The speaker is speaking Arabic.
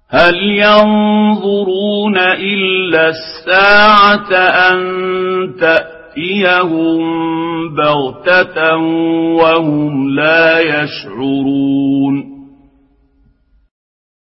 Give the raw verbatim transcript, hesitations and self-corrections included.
هل ينظرون إلا الساعة أن تأتيهم بغتة وهم لا يشعرون